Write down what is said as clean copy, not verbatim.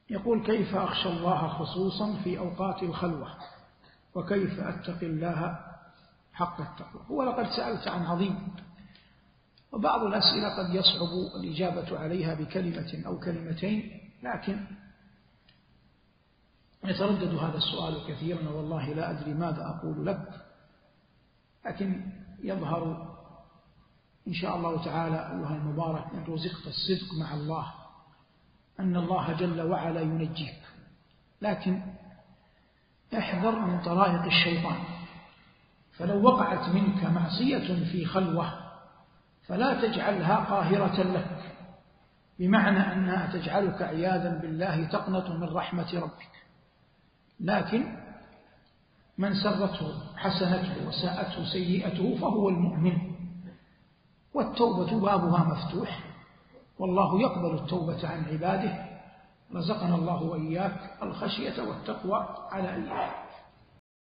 يقول: كيف أخشى الله خصوصا في أوقات الخلوة، وكيف أتقي الله حق التقوى؟ هو لقد سألت عن عظيم، وبعض الأسئلة قد يصعب الإجابة عليها بكلمة أو كلمتين، لكن يتردد هذا السؤال كثيرا، والله لا أدري ماذا أقول لك، لكن يظهر إن شاء الله تعالى أيها المبارك إن رزقت الصدق مع الله أن الله جل وعلا ينجيك، لكن احذر من طرائق الشيطان. فلو وقعت منك معصية في خلوة فلا تجعلها قاهرة لك، بمعنى أنها تجعلك عياذا بالله تقنط من رحمة ربك، لكن من سرته حسنته وساءته سيئته فهو المؤمن، والتوبة بابها مفتوح، والله يقبل التوبة عن عباده. رزقنا الله وإياك الخشية والتقوى على أيها.